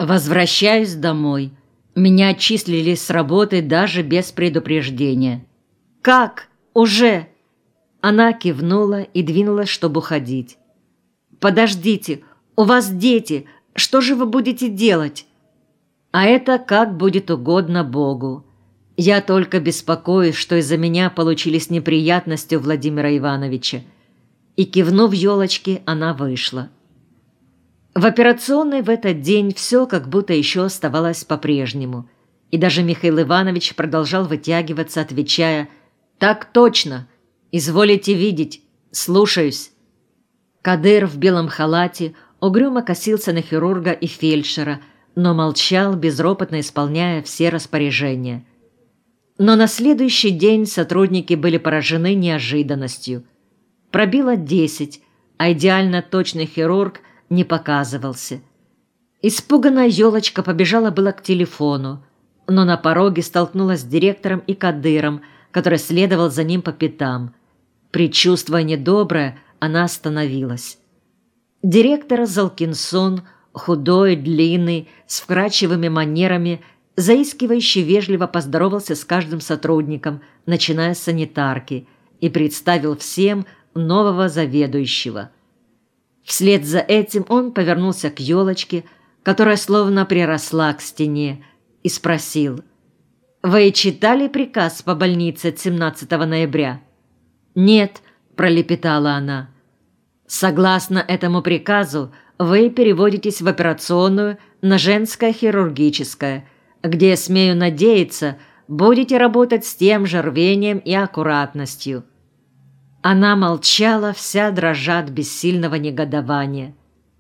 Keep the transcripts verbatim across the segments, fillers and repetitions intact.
Возвращаюсь домой. Меня отчислили с работы даже без предупреждения. «Как? Уже?» Она кивнула и двинулась, чтобы уходить. «Подождите, у вас дети, что же вы будете делать?» «А это как будет угодно Богу. Я только беспокоюсь, что из-за меня получились неприятности у Владимира Ивановича». И, кивнув елочке, она вышла. В операционной в этот день все как будто еще оставалось по-прежнему, и даже Михаил Иванович продолжал вытягиваться, отвечая: «Так точно! Изволите видеть! Слушаюсь!» Кадыр в белом халате угрюмо косился на хирурга и фельдшера, но молчал, безропотно исполняя все распоряжения. Но на следующий день сотрудники были поражены неожиданностью. Пробило десять, а идеально точный хирург не показывался. Испуганная елочка побежала было к телефону, но на пороге столкнулась с директором и Кадыром, который следовал за ним по пятам. Предчувствуя недоброе, она остановилась. Директор Залкинсон, худой, длинный, с вкрадчивыми манерами, заискивающе вежливо поздоровался с каждым сотрудником, начиная с санитарки, и представил всем нового заведующего. Вслед за этим он повернулся к елочке, которая словно приросла к стене, и спросил: «Вы читали приказ по больнице от семнадцатого ноября?» «Нет», – пролепетала она. «Согласно этому приказу, вы переводитесь в операционную на женское хирургическое, где, смею надеяться, будете работать с тем же рвением и аккуратностью». Она молчала, вся дрожа от бессильного негодования.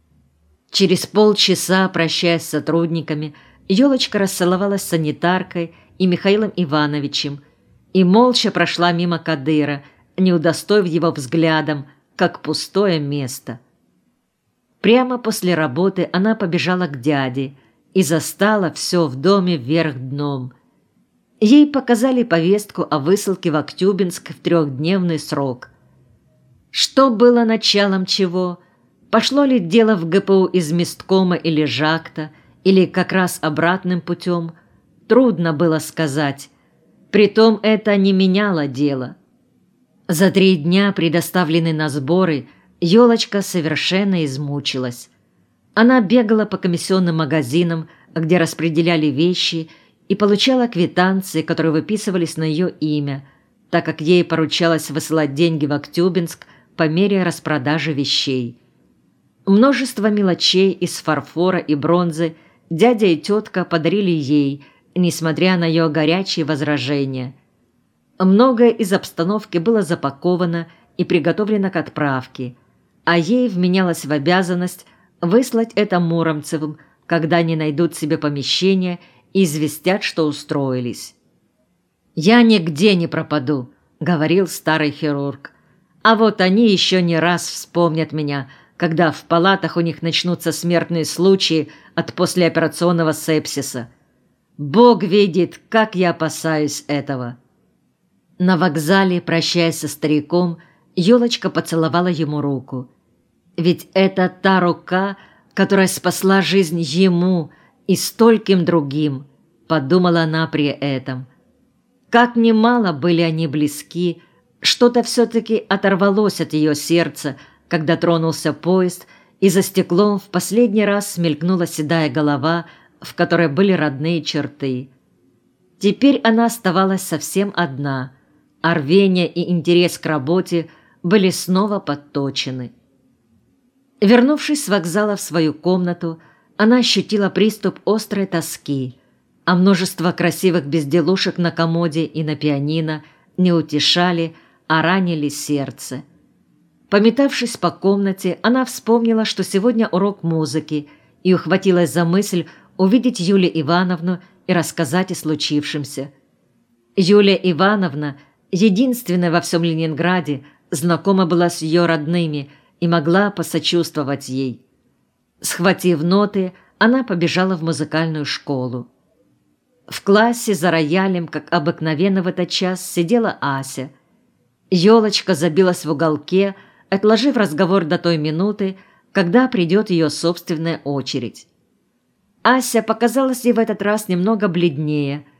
Через полчаса, прощаясь с сотрудниками, елочка расцеловалась с санитаркой и Михаилом Ивановичем и молча прошла мимо Кадыра, не удостоив его взглядом, как пустое место. Прямо после работы она побежала к дяде и застала все в доме вверх дном. Ей показали повестку о высылке в Актюбинск в трехдневный срок. Что было началом чего? Пошло ли дело в ГПУ из месткома или жакта, или как раз обратным путем? Трудно было сказать. Притом это не меняло дело. За три дня, предоставленные на сборы, елочка совершенно измучилась. Она бегала по комиссионным магазинам, где распределяли вещи, и получала квитанции, которые выписывались на ее имя, так как ей поручалось высылать деньги в Актюбинск по мере распродажи вещей. Множество мелочей из фарфора и бронзы дядя и тетка подарили ей, несмотря на ее горячие возражения. Многое из обстановки было запаковано и приготовлено к отправке, а ей вменялось в обязанность выслать это Муромцевым, когда они найдут себе помещение и известят, что устроились. «Я нигде не пропаду», — говорил старый хирург. «А вот они еще не раз вспомнят меня, когда в палатах у них начнутся смертные случаи от послеоперационного сепсиса. Бог видит, как я опасаюсь этого». На вокзале, прощаясь со стариком, елочка поцеловала ему руку. Ведь это та рука, которая спасла жизнь ему и стольким другим, подумала она при этом. Как немало были они близки, что-то все-таки оторвалось от ее сердца, когда тронулся поезд, и за стеклом в последний раз смелькнула седая голова, в которой были родные черты. Теперь она оставалась совсем одна, а рвение и интерес к работе были снова подточены. Вернувшись с вокзала в свою комнату, она ощутила приступ острой тоски, а множество красивых безделушек на комоде и на пианино не утешали, а ранили сердце. Пометавшись по комнате, она вспомнила, что сегодня урок музыки, и ухватилась за мысль увидеть Юлию Ивановну и рассказать о случившемся. Юлия Ивановна, единственная во всем Ленинграде, знакома была с ее родными и могла посочувствовать ей. Схватив ноты, она побежала в музыкальную школу. В классе за роялем, как обыкновенно в этот час, сидела Ася. Елочка забилась в уголке, отложив разговор до той минуты, когда придет ее собственная очередь. Ася показалась ей в этот раз немного бледнее,